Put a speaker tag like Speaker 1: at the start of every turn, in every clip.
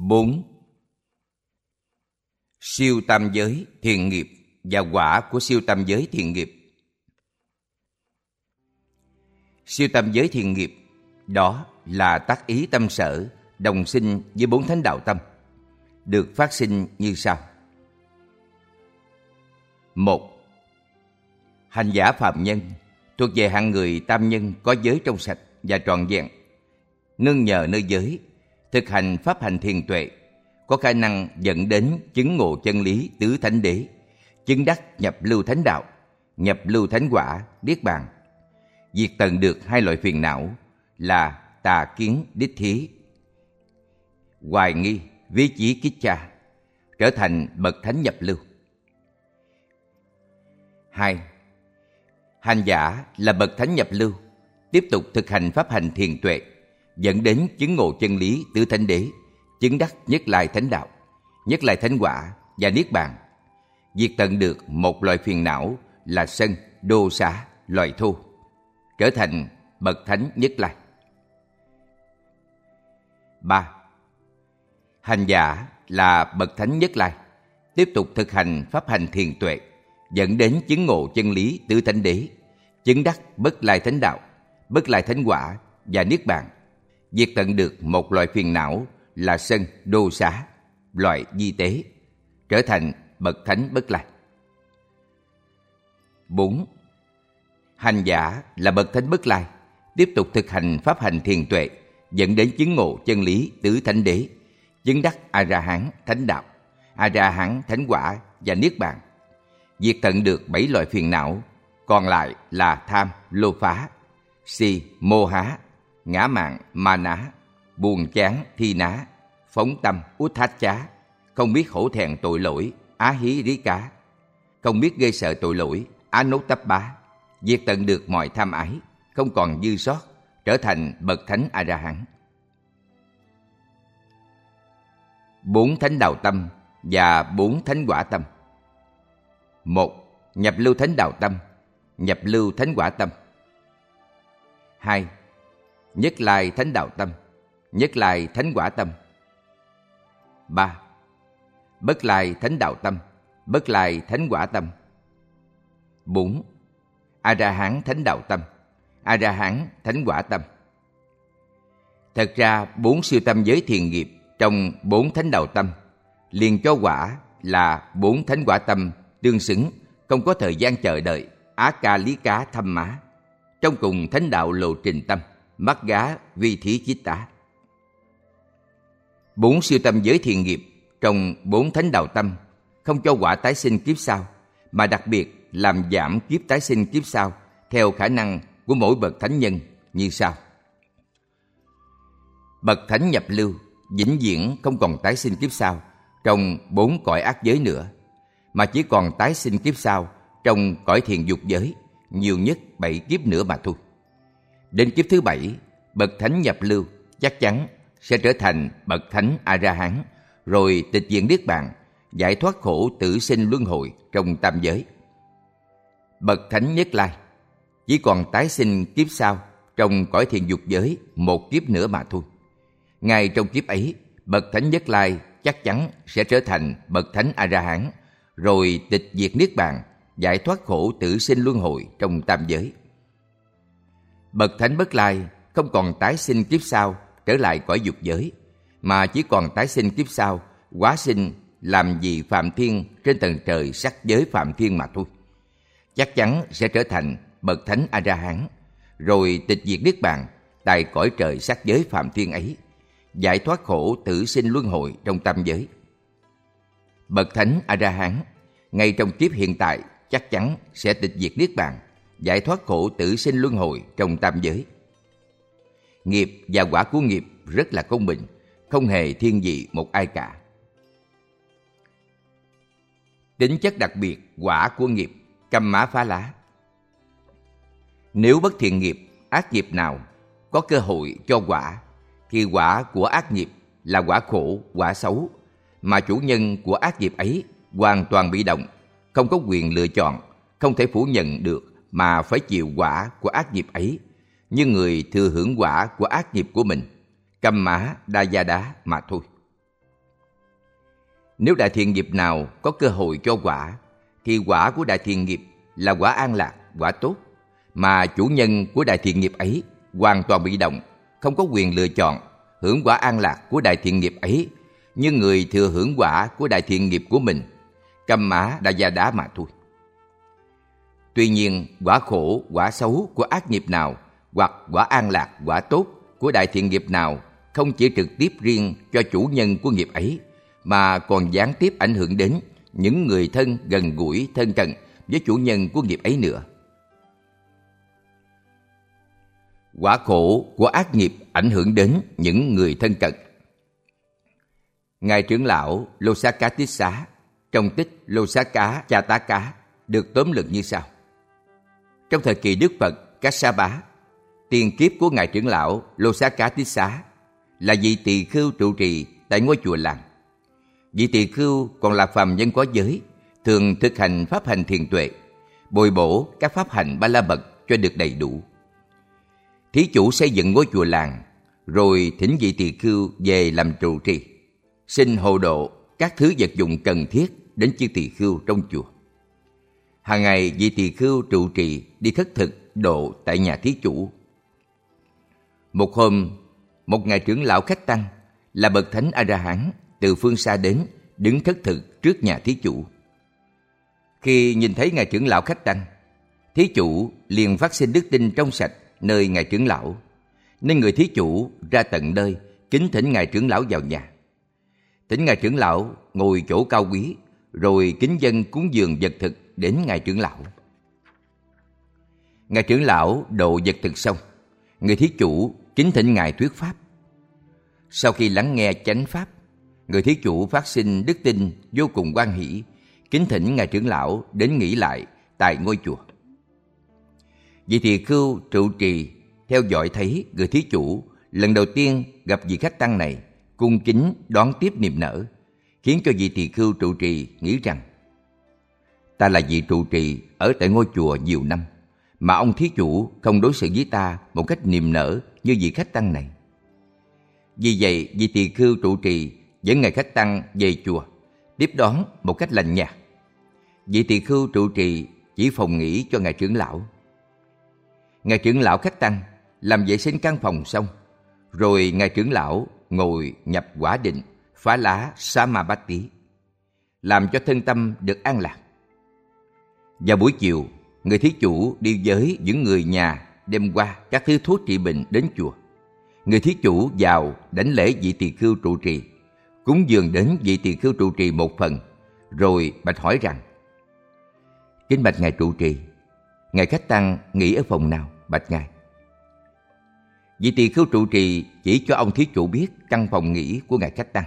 Speaker 1: 4. Siêu tam giới thiện nghiệp và quả của siêu tam giới thiện nghiệp. Siêu tam giới thiện nghiệp đó là tác ý tâm sở đồng sinh với 4 thánh đạo tâm, được phát sinh như sau. 1. Hành giả phạm nhân thuộc về hạng người tam nhân có giới trong sạch và trọn vẹn, nương nhờ nơi giới thực hành pháp hành thiền tuệ, có khả năng dẫn đến chứng ngộ chân lý tứ thánh đế, chứng đắc nhập lưu thánh đạo, nhập lưu thánh quả, niết bàn, diệt tận được 2 loại phiền não là tà kiến đích thí, hoài nghi vi chí kích cha, trở thành bậc thánh nhập lưu. 2. Hành giả là bậc thánh nhập lưu, tiếp tục thực hành pháp hành thiền tuệ, dẫn đến chứng ngộ chân lý tứ thánh đế, chứng đắc nhất lai thánh đạo, nhất lai thánh quả và niết bàn, diệt tận được 1 loại phiền não là sân, đô xá, loài thô, trở thành bậc thánh nhất lai. 3. Hành giả là bậc thánh nhất lai, tiếp tục thực hành pháp hành thiền tuệ, dẫn đến chứng ngộ chân lý tứ thánh đế, chứng đắc bất lai thánh đạo, bất lai thánh quả và niết bàn, diệt tận được 1 loại phiền não là sân, đô xá, loại di tế, trở thành bậc thánh bất lai. 4. Hành giả là bậc thánh bất lai, tiếp tục thực hành pháp hành thiền tuệ, dẫn đến chứng ngộ chân lý tứ thánh đế, chứng đắc A-ra-hán thánh đạo, A-ra-hán thánh quả và niết bàn, diệt tận được 7 loại phiền não, còn lại là tham, lô phá, si, mô há, ngã mạn, ma ná, buồn chán, thi ná, phóng tâm, út thát chá, không biết hổ thẹn tội lỗi, á hí rí cá, không biết ghê sợ tội lỗi, á nốt tắp bá, diệt tận được mọi tham ái, không còn dư sót, trở thành bậc thánh A-ra-hán. 4 thánh đạo tâm và 4 thánh quả tâm. 1. Nhập lưu thánh đạo tâm, nhập lưu thánh quả tâm. 2. Nhất lai thánh đạo tâm, nhất lai thánh quả tâm. 3. Bất lai thánh đạo tâm, bất lai thánh quả tâm. 4. A-ra-hán thánh đạo tâm, A-ra-hán thánh quả tâm. Thật ra 4 siêu tâm giới thiền nghiệp trong 4 thánh đạo tâm liền cho quả là 4 thánh quả tâm tương xứng, không có thời gian chờ đợi, á ca lý cá thâm má, trong cùng thánh đạo lộ trình tâm, mắc gá vi thí chiết tá. 4 siêu tâm giới thiền nghiệp trong 4 thánh đạo tâm không cho quả tái sinh kiếp sau, mà đặc biệt làm giảm kiếp tái sinh kiếp sau theo khả năng của mỗi bậc thánh nhân như sau. Bậc thánh nhập lưu vĩnh viễn không còn tái sinh kiếp sau trong 4 cõi ác giới nữa, mà chỉ còn tái sinh kiếp sau trong cõi thiền dục giới, nhiều nhất 7 kiếp nữa mà thôi. Đến kiếp thứ 7, bậc thánh nhập lưu chắc chắn sẽ trở thành bậc thánh A-ra-hán, rồi tịch diệt niết bàn, giải thoát khổ tử sinh luân hồi trong tam giới. Bậc thánh nhất lai chỉ còn tái sinh kiếp sau trong cõi thiền dục giới 1 kiếp nữa mà thôi. Ngay trong kiếp ấy, bậc thánh nhất lai chắc chắn sẽ trở thành bậc thánh A-ra-hán, rồi tịch diệt niết bàn, giải thoát khổ tử sinh luân hồi trong tam giới. Bậc thánh bất lai không còn tái sinh kiếp sau trở lại cõi dục giới, mà chỉ còn tái sinh kiếp sau hóa sinh làm vị phạm thiên trên tầng trời sắc giới phạm thiên mà thôi. Chắc chắn sẽ trở thành bậc thánh A-ra-hán, rồi tịch diệt niết bàn tại cõi trời sắc giới phạm thiên ấy, giải thoát khổ tử sinh luân hồi trong tam giới. Bậc thánh A-ra-hán ngay trong kiếp hiện tại chắc chắn sẽ tịch diệt niết bàn, giải thoát khổ tử sinh luân hồi trong tam giới. Nghiệp và quả của nghiệp rất là công bình, không hề thiên vị một ai cả. Tính chất đặc biệt quả của nghiệp căm má phá lá. Nếu bất thiện nghiệp, ác nghiệp nào có cơ hội cho quả, thì quả của ác nghiệp là quả khổ, quả xấu, mà chủ nhân của ác nghiệp ấy hoàn toàn bị động, không có quyền lựa chọn, không thể phủ nhận được mà phải chịu quả của ác nghiệp ấy, như người thừa hưởng quả của ác nghiệp của mình, căm má đa gia đá mà thôi. Nếu đại thiện nghiệp nào có cơ hội cho quả, thì quả của đại thiện nghiệp là quả an lạc, quả tốt, mà chủ nhân của đại thiện nghiệp ấy hoàn toàn bị động, không có quyền lựa chọn hưởng quả an lạc của đại thiện nghiệp ấy, như người thừa hưởng quả của đại thiện nghiệp của mình, Kamma Dayada mà thôi. Tuy nhiên, quả khổ, quả xấu của ác nghiệp nào hoặc quả an lạc, quả tốt của đại thiện nghiệp nào không chỉ trực tiếp riêng cho chủ nhân của nghiệp ấy, mà còn gián tiếp ảnh hưởng đến những người thân gần gũi, thân cận với chủ nhân của nghiệp ấy nữa. Quả khổ của ác nghiệp ảnh hưởng đến những người thân cận. Ngài trưởng lão Losakatissa trong tích Losaka Chataka được tóm lược như sau. Trong thời kỳ Đức Phật Kassapa, tiền kiếp của Ngài trưởng lão Losakatissa là vị tỳ khưu trụ trì tại ngôi chùa làng. Vị tỳ khưu còn là phàm nhân có giới, thường thực hành pháp hành thiền tuệ, bồi bổ các pháp hành ba la mật cho được đầy đủ. Thí chủ xây dựng ngôi chùa làng, rồi thỉnh vị tỳ khưu về làm trụ trì, xin hộ độ các thứ vật dụng cần thiết đến chư tỳ khưu trong chùa. Hàng ngày vị tỳ khưu trụ trì đi khất thực độ tại nhà thí chủ. Một hôm, một ngài trưởng lão khách tăng là bậc thánh A-la-hán từ phương xa đến, đứng khất thực trước nhà thí chủ. Khi nhìn thấy ngài trưởng lão khách tăng, thí chủ liền phát sinh đức tin trong sạch nơi ngài trưởng lão, nên người thí chủ ra tận nơi kính thỉnh ngài trưởng lão vào nhà. Thỉnh ngài trưởng lão ngồi chỗ cao quý, rồi kính dâng cúng dường vật thực đến ngài trưởng lão. Ngài trưởng lão độ vật thực xong, người thí chủ kính thỉnh ngài thuyết pháp. Sau khi lắng nghe chánh pháp, người thí chủ phát sinh đức tin vô cùng hoan hỷ, kính thỉnh ngài trưởng lão đến nghỉ lại tại ngôi chùa. Vị tỳ khưu trụ trì theo dõi thấy người thí chủ lần đầu tiên gặp vị khách tăng này, cung kính đón tiếp niềm nở, khiến cho vị tỳ khưu trụ trì nghĩ rằng: ta là vị trụ trì ở tại ngôi chùa nhiều năm, mà ông thí chủ không đối xử với ta một cách niềm nở như vị khách tăng này. Vì vậy, vị tỳ khưu trụ trì dẫn ngài khách tăng về chùa, tiếp đón một cách lành nhạt. Vị tỳ khưu trụ trì chỉ phòng nghỉ cho ngài trưởng lão. Ngài trưởng lão khách tăng làm vệ sinh căn phòng xong, rồi ngài trưởng lão ngồi nhập quả định phá lá Samabatti, làm cho thân tâm được an lạc. Vào buổi chiều, người thí chủ đi với những người nhà đem qua các thứ thuốc trị bệnh đến chùa. Người thí chủ vào đảnh lễ vị tỳ khưu trụ trì, cúng dường đến vị tỳ khưu trụ trì một phần, rồi bạch hỏi rằng: kính bạch ngài trụ trì, ngài khách tăng nghỉ ở phòng nào, bạch ngài? Vị tỳ khưu trụ trì chỉ cho ông thí chủ biết căn phòng nghỉ của ngài khách tăng.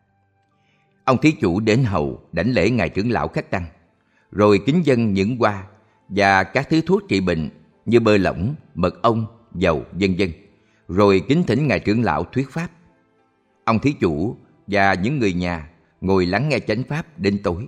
Speaker 1: Ông thí chủ đến hầu đảnh lễ ngài trưởng lão khách tăng, rồi kính dâng những hoa và các thứ thuốc trị bệnh như bơ lỏng, mật ong, dầu, vân vân, rồi kính thỉnh ngài trưởng lão thuyết pháp. Ông thí chủ và những người nhà ngồi lắng nghe chánh pháp đến tối.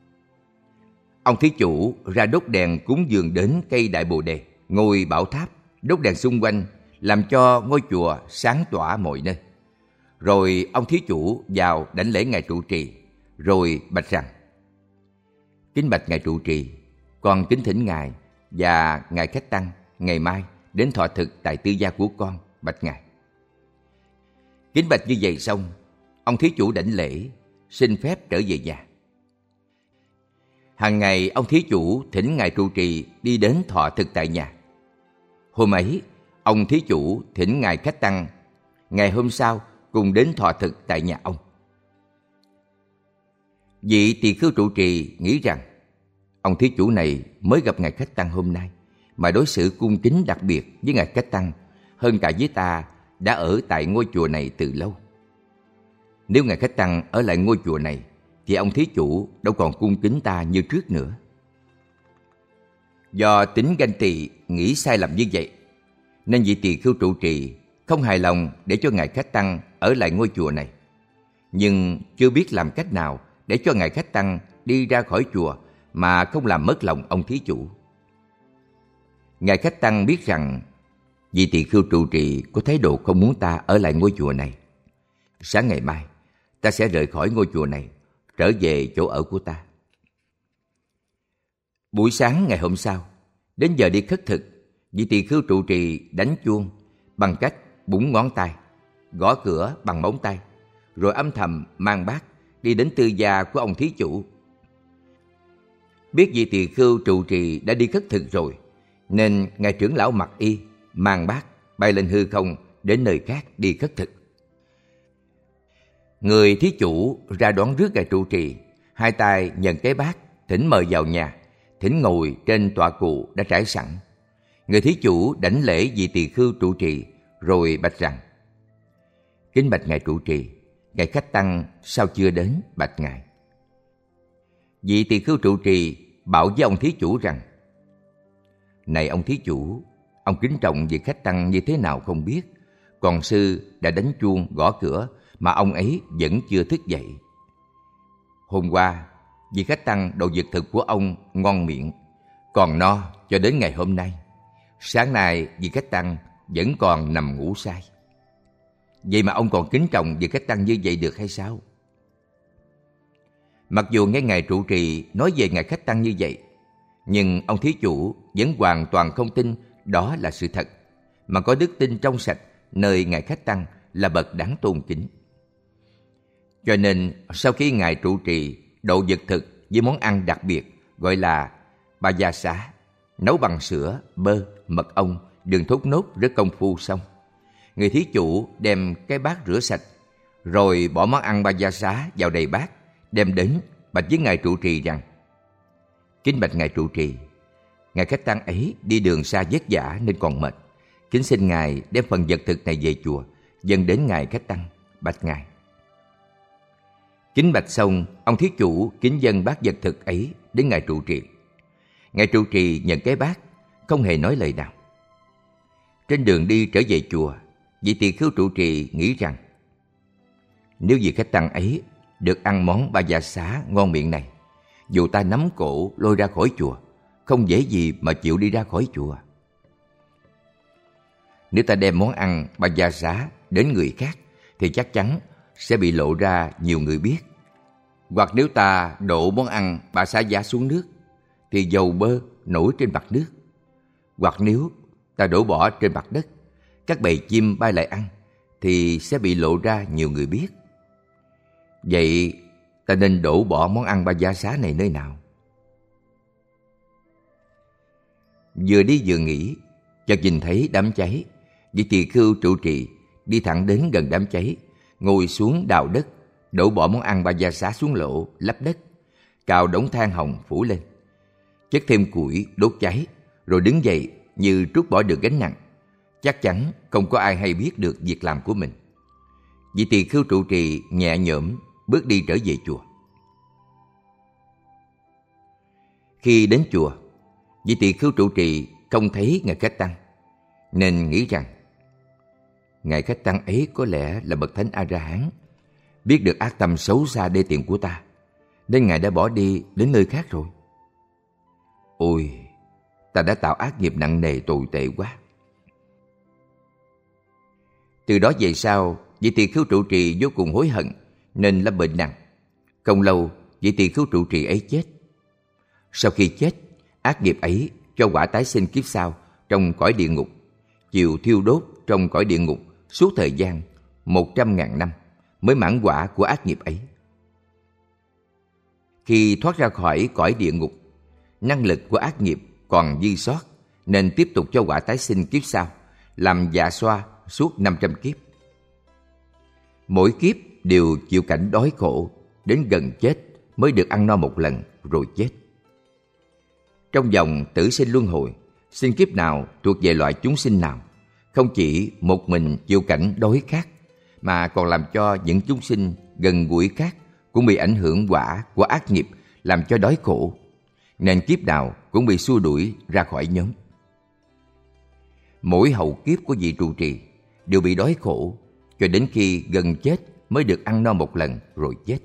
Speaker 1: Ông thí chủ ra đốt đèn cúng dường đến cây đại bồ đề, ngồi bảo tháp, đốt đèn xung quanh, làm cho ngôi chùa sáng tỏa mọi nơi. Rồi ông thí chủ vào đảnh lễ ngài trụ trì, rồi bạch rằng: kính bạch ngài trụ trì, con kính thỉnh ngài và ngài khách tăng ngày mai đến thọ thực tại tư gia của con, bạch ngài. Kính bạch như vậy xong, ông thí chủ đảnh lễ, xin phép trở về nhà. Hàng ngày ông thí chủ thỉnh ngài trụ trì đi đến thọ thực tại nhà. Hôm ấy, ông thí chủ thỉnh ngài khách tăng ngày hôm sau cùng đến thọ thực tại nhà ông. Vị tỳ khưu trụ trì nghĩ rằng ông thí chủ này mới gặp ngài khách tăng hôm nay mà đối xử cung kính đặc biệt với ngài khách tăng hơn cả với ta đã ở tại ngôi chùa này từ lâu. Nếu ngài khách tăng ở lại ngôi chùa này thì ông thí chủ đâu còn cung kính ta như trước nữa. Do tính ganh tị nghĩ sai lầm như vậy, nên vị tỳ khưu trụ trì không hài lòng để cho ngài khách tăng ở lại ngôi chùa này, nhưng chưa biết làm cách nào để cho ngài khách tăng đi ra khỏi chùa mà không làm mất lòng ông thí chủ. Ngài khách tăng biết rằng vị tỳ khưu trụ trì có thái độ không muốn ta ở lại ngôi chùa này. Sáng ngày mai ta sẽ rời khỏi ngôi chùa này, trở về chỗ ở của ta. Buổi sáng ngày hôm sau, đến giờ đi khất thực, vị tỳ khưu trụ trì đánh chuông bằng cách búng ngón tay, gõ cửa bằng móng tay, rồi âm thầm mang bát đi đến tư gia của ông thí chủ. Biết vị tỳ khưu trụ trì đã đi khất thực rồi, nên ngài trưởng lão mặc y mang bát bay lên hư không đến nơi khác đi khất thực. Người thí chủ ra đón rước ngài trụ trì, hai tay nhận cái bát, thỉnh mời vào nhà, thỉnh ngồi trên tọa cụ đã trải sẵn. Người thí chủ đảnh lễ vị tỳ khưu trụ trì, rồi bạch rằng: kính bạch ngài trụ trì, ngài khách tăng sao chưa đến bạch ngài? Vị tỳ khưu trụ trì bảo với ông thí chủ rằng: này ông thí chủ, ông kính trọng vị khách tăng như thế nào không biết, còn sư đã đánh chuông gõ cửa mà ông ấy vẫn chưa thức dậy. Hôm qua, vị khách tăng đồ vật thực của ông ngon miệng, còn no cho đến ngày hôm nay. Sáng nay vị khách tăng vẫn còn nằm ngủ say. Vậy mà ông còn kính trọng vị khách tăng như vậy được hay sao? Mặc dù nghe ngài trụ trì nói về ngài khách tăng như vậy, nhưng ông thí chủ vẫn hoàn toàn không tin đó là sự thật, mà có đức tin trong sạch nơi ngài khách tăng là bậc đáng tôn kính. Cho nên sau khi ngài trụ trì độ vật thực với món ăn đặc biệt gọi là ba gia xá, nấu bằng sữa, bơ, mật ong, đường thốt nốt rất công phu xong, người thí chủ đem cái bát rửa sạch, rồi bỏ món ăn ba gia xá vào đầy bát, đem đến bạch với ngài trụ trì rằng: kính bạch ngài trụ trì, ngài khách tăng ấy đi đường xa vất vả nên còn mệt, kính xin ngài đem phần vật thực này về chùa dâng đến ngài khách tăng, bạch ngài. Kính bạch xong, ông thí chủ kính dâng bát vật thực ấy đến ngài trụ trì. Ngài trụ trì nhận cái bát, không hề nói lời nào. Trên đường đi trở về chùa, vị tỳ khưu trụ trì nghĩ rằng: nếu vị khách tăng ấy được ăn món ba gia xá ngon miệng này, dù ta nắm cổ lôi ra khỏi chùa, không dễ gì mà chịu đi ra khỏi chùa. Nếu ta đem món ăn ba gia xá đến người khác, thì chắc chắn sẽ bị lộ ra nhiều người biết. Hoặc nếu ta đổ món ăn ba xá giá xuống nước, thì dầu bơ nổi trên mặt nước. Hoặc nếu ta đổ bỏ trên mặt đất, các bầy chim bay lại ăn, thì sẽ bị lộ ra nhiều người biết. Vậy ta nên đổ bỏ món ăn ba gia xá này nơi nào? Vừa đi vừa nghĩ, chợt nhìn thấy đám cháy. Vị tỳ khưu trụ trì đi thẳng đến gần đám cháy, ngồi xuống đào đất, đổ bỏ món ăn ba gia xá xuống lỗ, lấp đất, cào đống than hồng phủ lên, chất thêm củi đốt cháy, rồi đứng dậy như trút bỏ được gánh nặng. Chắc chắn không có ai hay biết được việc làm của mình. Vị tỳ khưu trụ trì nhẹ nhõm bước đi trở về chùa. Khi đến chùa, vị tỳ khưu trụ trì không thấy ngài khách tăng, nên nghĩ rằng ngài khách tăng ấy có lẽ là bậc thánh A-la-hán, biết được ác tâm xấu xa đê tiện của ta, nên ngài đã bỏ đi đến nơi khác rồi. Ôi, ta đã tạo ác nghiệp nặng nề tồi tệ quá. Từ đó về sau, vị tỳ khưu trụ trì vô cùng hối hận, nên lâm bệnh nặng. Không lâu, vị tỳ khưu trụ trì ấy chết. Sau khi chết, ác nghiệp ấy cho quả tái sinh kiếp sau trong cõi địa ngục, chịu thiêu đốt trong cõi địa ngục suốt thời gian 100.000 năm mới mãn quả của ác nghiệp ấy. Khi thoát ra khỏi cõi địa ngục, năng lực của ác nghiệp còn dư sót, nên tiếp tục cho quả tái sinh kiếp sau, làm dạ xoa suốt 500 kiếp. Mỗi kiếp đều chịu cảnh đói khổ, đến gần chết mới được ăn no một lần rồi chết. Trong vòng tử sinh luân hồi, sinh kiếp nào thuộc về loại chúng sinh nào, không chỉ một mình chịu cảnh đói khát, mà còn làm cho những chúng sinh gần gũi khác cũng bị ảnh hưởng quả của ác nghiệp làm cho đói khổ, nên kiếp nào cũng bị xua đuổi ra khỏi nhóm. Mỗi hậu kiếp của vị trụ trì đều bị đói khổ, cho đến khi gần chết mới được ăn no một lần rồi chết.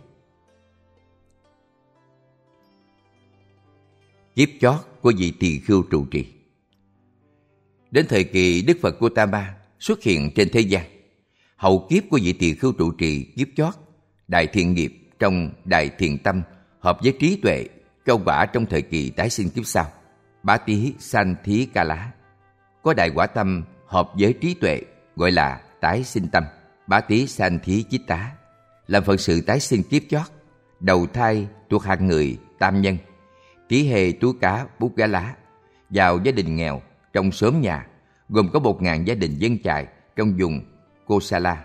Speaker 1: Kiếp chót của vị tỳ khưu trụ trì. Đến thời kỳ Đức Phật Gautama xuất hiện trên thế gian, hậu kiếp của vị tỳ khưu trụ trì kiếp chót, đại thiện nghiệp trong Đại Thiện Tâm hợp với trí tuệ cho quả trong thời kỳ tái sinh kiếp sau, Bá Tí Sanh Thí Ca Lá. Có đại quả tâm hợp với trí tuệ gọi là tái sinh tâm, Bá Tí Sanh Thí Chiết Tá, làm phận sự tái sinh kiếp chót, đầu thai thuộc hạng người tam nhân, Tí Hê Tú Cá Bút Gá Lá, vào gia đình nghèo trong xóm nhà, gồm có 1.000 gia đình dân chài trong vùng Kosala.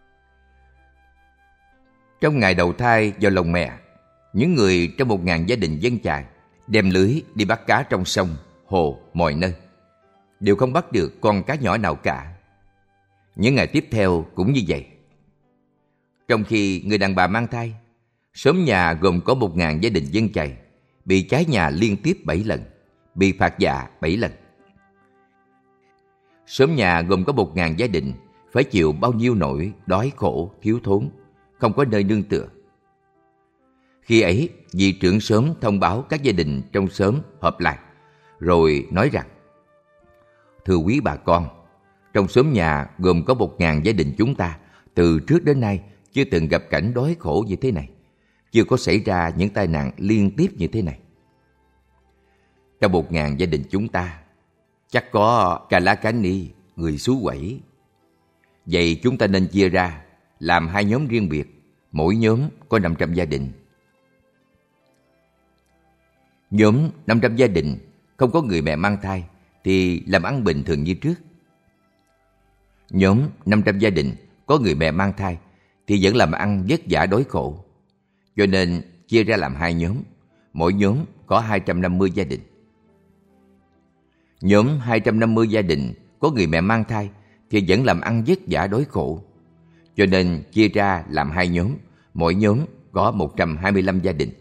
Speaker 1: Trong ngày đầu thai vào lồng mẹ, những người trong 1.000 gia đình dân chài đem lưới đi bắt cá trong sông, hồ, mọi nơi, đều không bắt được con cá nhỏ nào cả. Những ngày tiếp theo cũng như vậy. Trong khi người đàn bà mang thai, xóm nhà gồm có 1.000 gia đình dân chài bị cháy nhà liên tiếp 7 lần, bị phạt dạ 7 lần. Xóm nhà gồm có 1.000 gia đình phải chịu bao nhiêu nỗi đói khổ, thiếu thốn, không có nơi nương tựa. Khi ấy, vị trưởng xóm thông báo các gia đình trong xóm họp lại, rồi nói rằng: thưa quý bà con, trong xóm nhà gồm có 1.000 gia đình chúng ta, từ trước đến nay chưa từng gặp cảnh đói khổ như thế này, chưa có xảy ra những tai nạn liên tiếp như thế này. Trong 1.000 gia đình chúng ta, chắc có Ca Lá Cá Ni, người xứ Quẩy. Vậy chúng ta nên chia ra, làm 2 nhóm riêng biệt, mỗi nhóm có 500 gia đình. Nhóm 500 gia đình không có người mẹ mang thai thì làm ăn bình thường như trước. Nhóm 500 gia đình có người mẹ mang thai thì vẫn làm ăn vất vả đói khổ. Cho nên chia ra làm 2 nhóm, mỗi nhóm có 250 gia đình. Nhóm 250 gia đình có người mẹ mang thai thì vẫn làm ăn vất vả đói khổ. Cho nên chia ra làm 2 nhóm, mỗi nhóm có 125 gia đình.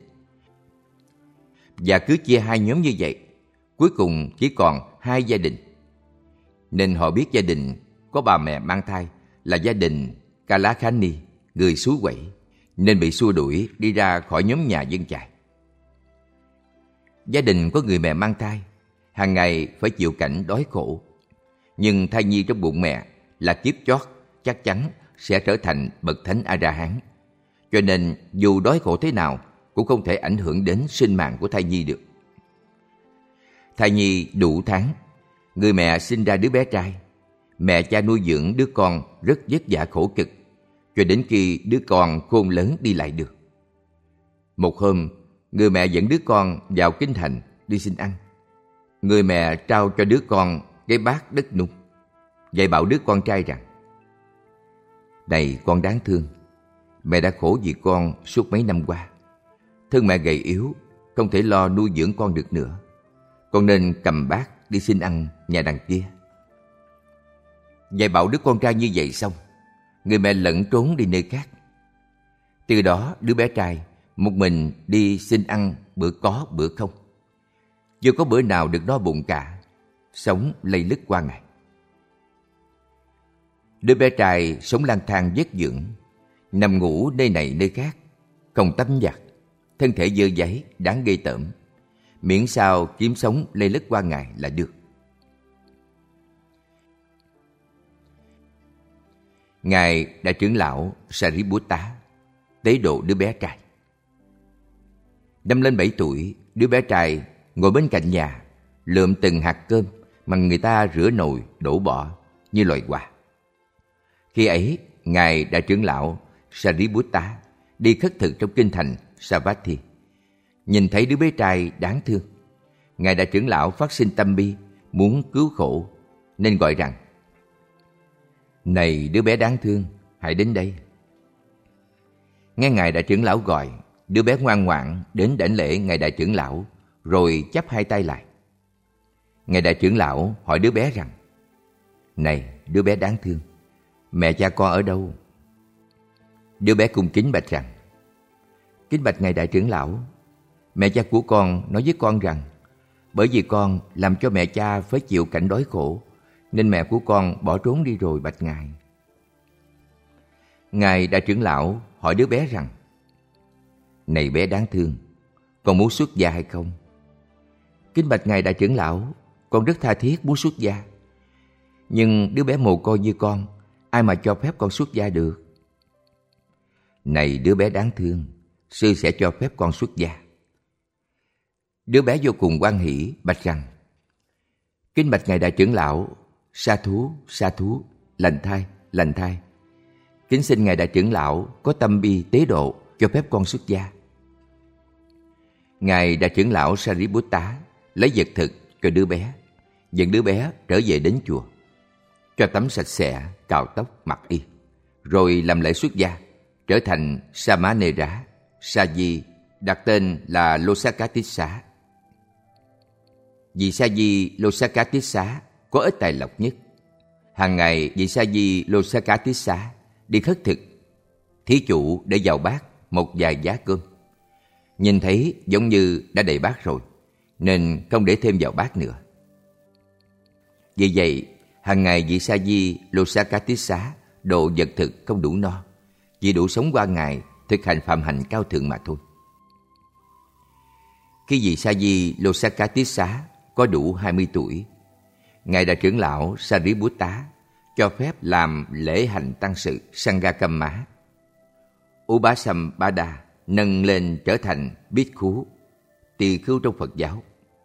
Speaker 1: Và cứ chia 2 nhóm như vậy, cuối cùng chỉ còn 2 gia đình. Nên họ biết gia đình có bà mẹ mang thai là gia đình Ca Lá Khá Ni, người xứ Quẩy, nên bị xua đuổi đi ra khỏi nhóm nhà dân chài. Gia đình có người mẹ mang thai hàng ngày phải chịu cảnh đói khổ, nhưng thai nhi trong bụng mẹ là kiếp chót chắc chắn sẽ trở thành bậc thánh A-la-hán. Cho nên dù đói khổ thế nào cũng không thể ảnh hưởng đến sinh mạng của thai nhi được. Thai nhi đủ tháng, người mẹ sinh ra đứa bé trai. Mẹ cha nuôi dưỡng đứa con rất vất vả khổ cực, cho đến khi đứa con khôn lớn đi lại được. Một hôm, người mẹ dẫn đứa con vào kinh thành đi xin ăn. Người mẹ trao cho đứa con cái bát đất nung, dạy bảo đứa con trai rằng: này con đáng thương, mẹ đã khổ vì con suốt mấy năm qua. Thân mẹ gầy yếu, không thể lo nuôi dưỡng con được nữa. Con nên cầm bát đi xin ăn nhà đằng kia. Dạy bảo đứa con trai như vậy xong, người mẹ lẩn trốn đi nơi khác. Từ đó đứa bé trai một mình đi xin ăn bữa có bữa không. Chưa có bữa nào được no bụng cả, sống lây lứt qua ngày. Đứa bé trai sống lang thang vất vưởng, nằm ngủ nơi này nơi khác, không tắm giặt, thân thể dơ dáy đáng ghê tởm. Miễn sao kiếm sống lây lứt qua ngày là được. Ngài Đại trưởng lão Sariputta tế độ đứa bé trai. Năm lên 7 tuổi, đứa bé trai ngồi bên cạnh nhà, lượm từng hạt cơm mà người ta rửa nồi đổ bỏ như loài quà. Khi ấy, Ngài Đại trưởng lão Sariputta đi khất thực trong kinh thành Savatthi, nhìn thấy đứa bé trai đáng thương. Ngài Đại trưởng lão phát sinh tâm bi, muốn cứu khổ, nên gọi rằng: này đứa bé đáng thương, hãy đến đây. Nghe Ngài Đại trưởng lão gọi, đứa bé ngoan ngoãn đến đảnh lễ Ngài Đại trưởng lão, rồi chắp 2 tay lại. Ngài Đại trưởng lão hỏi đứa bé rằng: này đứa bé đáng thương, mẹ cha con ở đâu? Đứa bé cung kính bạch rằng: kính bạch Ngài Đại trưởng lão, mẹ cha của con nói với con rằng bởi vì con làm cho mẹ cha phải chịu cảnh đói khổ, nên mẹ của con bỏ trốn đi rồi bạch Ngài. Ngài Đại trưởng lão hỏi đứa bé rằng: này bé đáng thương, con muốn xuất gia hay không? Kính bạch Ngài Đại trưởng lão, con rất tha thiết muốn xuất gia. Nhưng đứa bé mồ côi như con, ai mà cho phép con xuất gia được? Này đứa bé đáng thương, sư sẽ cho phép con xuất gia. Đứa bé vô cùng hoan hỉ bạch rằng: kính bạch ngài đại trưởng lão, sa thú, lành thai. Kính xin ngài đại trưởng lão có tâm bi tế độ, cho phép con xuất gia. Ngài đại trưởng lão Sariputta lấy vật thực cho đứa bé, dẫn đứa bé trở về đến chùa, cho tắm sạch sẽ, cạo tóc, mặc y, rồi làm lễ xuất gia, trở thành Samanera, Sa Di, đặt tên là Losakatissa. Vị Sa Di Losakatissa có ít tài lộc nhất. Hàng ngày vị Sa Di Losakatissa đi khất thực, thí chủ để vào bát một vài giá cơm. Nhìn thấy giống như đã đầy bát rồi, nên không để thêm vào bát nữa. Vì vậy, hàng ngày vị Sa Di Losakatissa độ vật thực không đủ no, chỉ đủ sống qua ngày thực hành phạm hạnh cao thượng mà thôi. Khi vị Sa Di Losakatissa có đủ 20 tuổi, ngài đại trưởng lão Sariputta cho phép làm lễ hành tăng sự Sanghakamma. Upasambhada nâng lên trở thành Bhikkhu, tỳ khưu trong Phật giáo.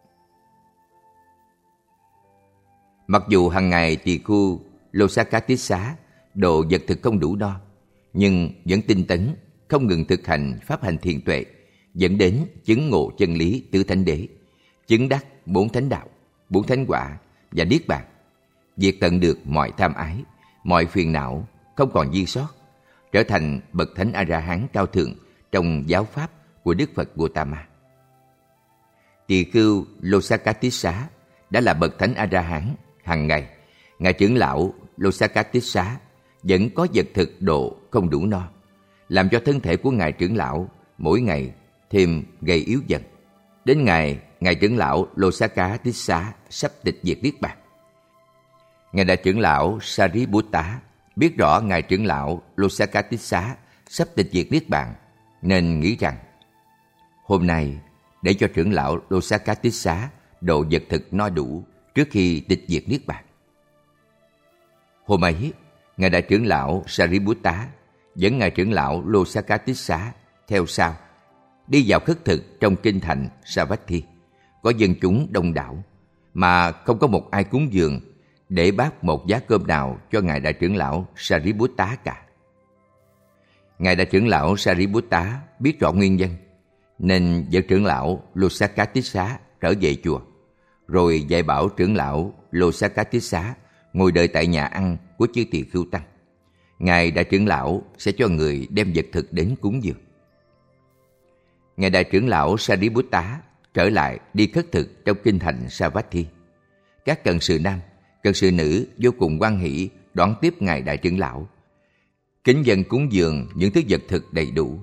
Speaker 1: Mặc dù hàng ngày tỳ khưu Losakatissa độ vật thực không đủ no, nhưng vẫn tinh tấn, không ngừng thực hành pháp hành thiền tuệ, dẫn đến chứng ngộ chân lý tứ thánh đế, chứng đắc 4 thánh đạo, 4 thánh quả và niết bàn, diệt tận được mọi tham ái, mọi phiền não, không còn dư sót, trở thành bậc thánh A-la-hán cao thượng trong giáo pháp của Đức Phật Gautama. Tỳ khưu Losakatissa đã là bậc thánh A-la-hán. Hàng ngày, ngài trưởng lão Losakatissa vẫn có vật thực độ không đủ no, làm cho thân thể của ngài trưởng lão mỗi ngày thêm gầy yếu dần. Đến ngày ngài trưởng lão Losakatissa sắp tịch diệt niết bàn, ngài đại trưởng lão Sariputta biết rõ ngài trưởng lão Losakatissa sắp tịch diệt niết bàn, nên nghĩ rằng hôm nay để cho trưởng lão Losakatissa độ vật thực no đủ trước khi tịch diệt niết bàn. Hôm ấy, ngài đại trưởng lão Sariputta dẫn ngài trưởng lão Losakatissa theo sau đi vào khất thực trong kinh thành Savatthi, có dân chúng đông đảo mà không có một ai cúng dường để bác một giá cơm nào cho ngài đại trưởng lão Sariputta cả. Ngài đại trưởng lão Sariputta biết rõ nguyên nhân, nên dẫn trưởng lão Losakatissa trở về chùa, rồi dạy bảo trưởng lão Losakatissa ngồi đợi tại nhà ăn của chư tỳ khưu tăng. Ngài đại trưởng lão sẽ cho người đem vật thực đến cúng dường. Ngài đại trưởng lão Sariputta trở lại đi khất thực trong kinh thành Savatthi. Các cận sự nam, cận sự nữ vô cùng hoan hỷ đón tiếp ngài đại trưởng lão, kính dâng cúng dường những thứ vật thực đầy đủ.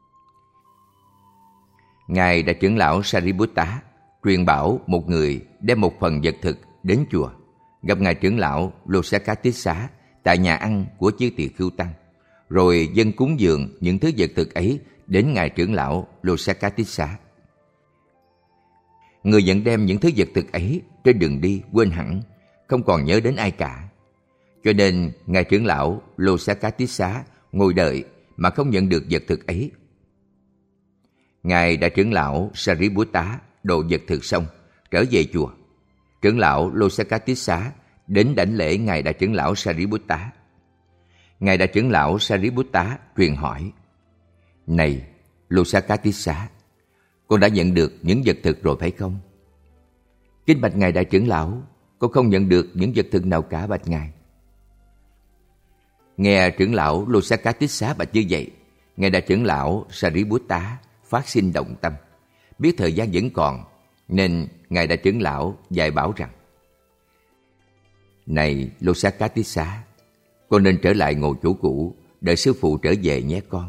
Speaker 1: Ngài đại trưởng lão Sariputta truyền bảo một người đem một phần vật thực đến chùa, gặp ngài trưởng lão Losakatissa tại nhà ăn của chư tỳ khưu tăng, rồi dâng cúng dường những thứ vật thực ấy đến ngài trưởng lão Losakatissa. Người vẫn đem những thứ vật thực ấy trên đường đi quên hẳn, không còn nhớ đến ai cả. Cho nên ngài trưởng lão Losakatissa ngồi đợi mà không nhận được vật thực ấy. Ngài đại trưởng lão Sariputta độ vật thực xong trở về chùa. Trưởng lão Losakatissa đến đảnh lễ ngài đại trưởng lão Sariputta. Ngài đại trưởng lão Sariputta truyền hỏi: này Losakatissa, con đã nhận được những vật thực rồi phải không? Kính bạch ngài đại trưởng lão, con không nhận được những vật thực nào cả bạch ngài. Nghe trưởng lão Losakatissa bạch như vậy, ngài đại trưởng lão Sariputta phát sinh động tâm, biết thời gian vẫn còn, nên ngài đại trưởng lão dạy bảo rằng: này Losakatissa, con nên trở lại ngồi chỗ cũ, đợi sư phụ trở về nhé con.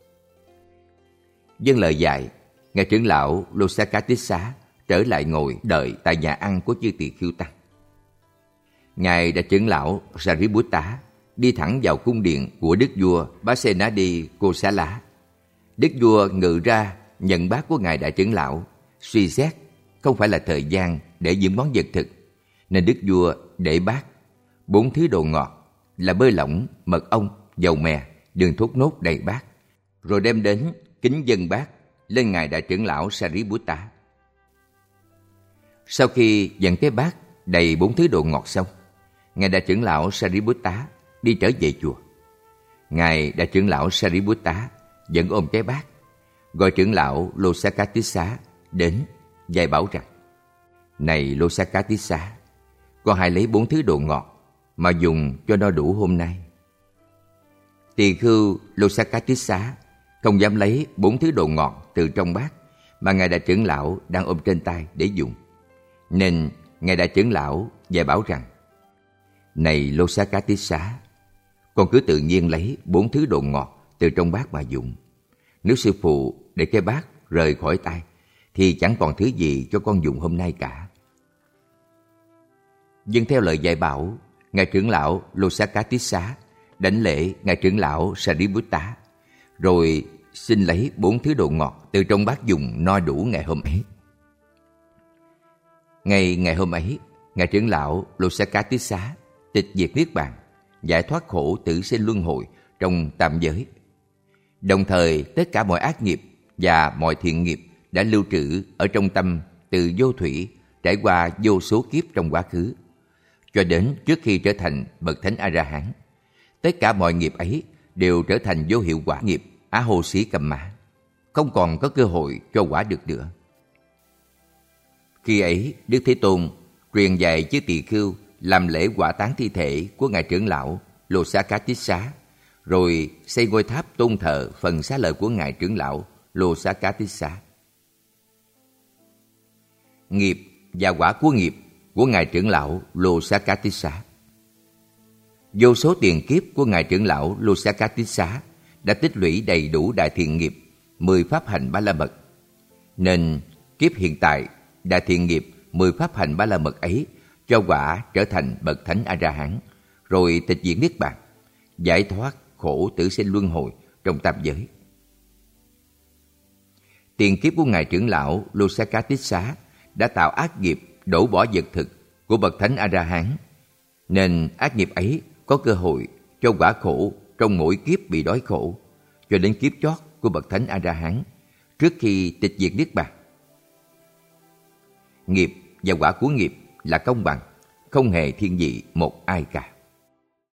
Speaker 1: Vâng lời dạy, ngài trưởng lão Losakatissa trở lại ngồi đợi tại nhà ăn của chư tỳ khưu tăng. Ngài đại trưởng lão Sariputta đi thẳng vào cung điện của đức vua Pasenadi Kosala. Đức vua ngự ra nhận bát của ngài đại trưởng lão, suy xét không phải là thời gian để những món vật thực, nên đức vua để bát 4 thứ đồ ngọt là bơ lỏng, mật ong, dầu mè, đường thốt nốt đầy bát, rồi đem đến kính dâng bát lên ngài đại trưởng lão Sariputta. Sau khi dâng cái bát đầy 4 thứ đồ ngọt xong, ngài đại trưởng lão Sariputta đi trở về chùa. Ngài đại trưởng lão Sariputta vẫn ôm cái bát, gọi trưởng lão Losakatissa đến dạy bảo rằng: Này Losakatissa, con hãy lấy 4 thứ đồ ngọt mà dùng cho no đủ hôm nay. Tỳ khưu Losakatissa không dám lấy 4 thứ đồ ngọt từ trong bát mà ngài đại trưởng lão đang ôm trên tay để dùng, nên ngài đại trưởng lão dạy bảo rằng: Này Losakatissa, con cứ tự nhiên lấy 4 thứ đồ ngọt từ trong bát mà dùng. Nếu sư phụ để cái bát rời khỏi tay thì chẳng còn thứ gì cho con dùng hôm nay cả. Dâng theo lời dạy bảo, ngài trưởng lão Losakatissa đảnh lễ ngài trưởng lão Sariputta, rồi xin lấy 4 thứ đồ ngọt từ trong bát dùng no đủ ngày hôm ấy. Ngày hôm ấy, ngài trưởng lão Losakatissa tịch diệt niết bàn, giải thoát khổ tử sinh luân hồi trong tam giới. Đồng thời, tất cả mọi ác nghiệp và mọi thiện nghiệp đã lưu trữ ở trong tâm từ vô thủy, trải qua vô số kiếp trong quá khứ, cho đến trước khi trở thành bậc thánh A-la-hán. Tất cả mọi nghiệp ấy đều trở thành vô hiệu quả nghiệp á hô xí cầm mã, không còn có cơ hội cho quả được nữa. Khi ấy, Đức Thế Tôn truyền dạy với tỳ khưu làm lễ hỏa táng thi thể của ngài trưởng lão Losakatissa, rồi xây ngôi tháp tôn thờ phần xá lợi của ngài trưởng lão Losakatissa. Nghiệp và quả của nghiệp của ngài trưởng lão Losakatissa. Vô số tiền kiếp của ngài trưởng lão Losakatissa đã tích lũy đầy đủ đại thiện nghiệp 10 pháp hành ba la mật, nên kiếp hiện tại đại thiện nghiệp 10 pháp hành ba la mật ấy cho quả trở thành bậc thánh A-la-hán, rồi tịch diệt niết bàn, giải thoát khổ tử sinh luân hồi trong tam giới. Tiền kiếp của ngài trưởng lão Losakatissa đã tạo ác nghiệp đổ bỏ vật thực của bậc thánh A-la-hán, nên ác nghiệp ấy có cơ hội cho quả khổ trong mỗi kiếp bị đói khổ, cho đến kiếp chót của bậc thánh A-la-hán trước khi tịch diệt niết bàn. Nghiệp và quả của nghiệp là công bằng, không hề thiên vị một ai cả.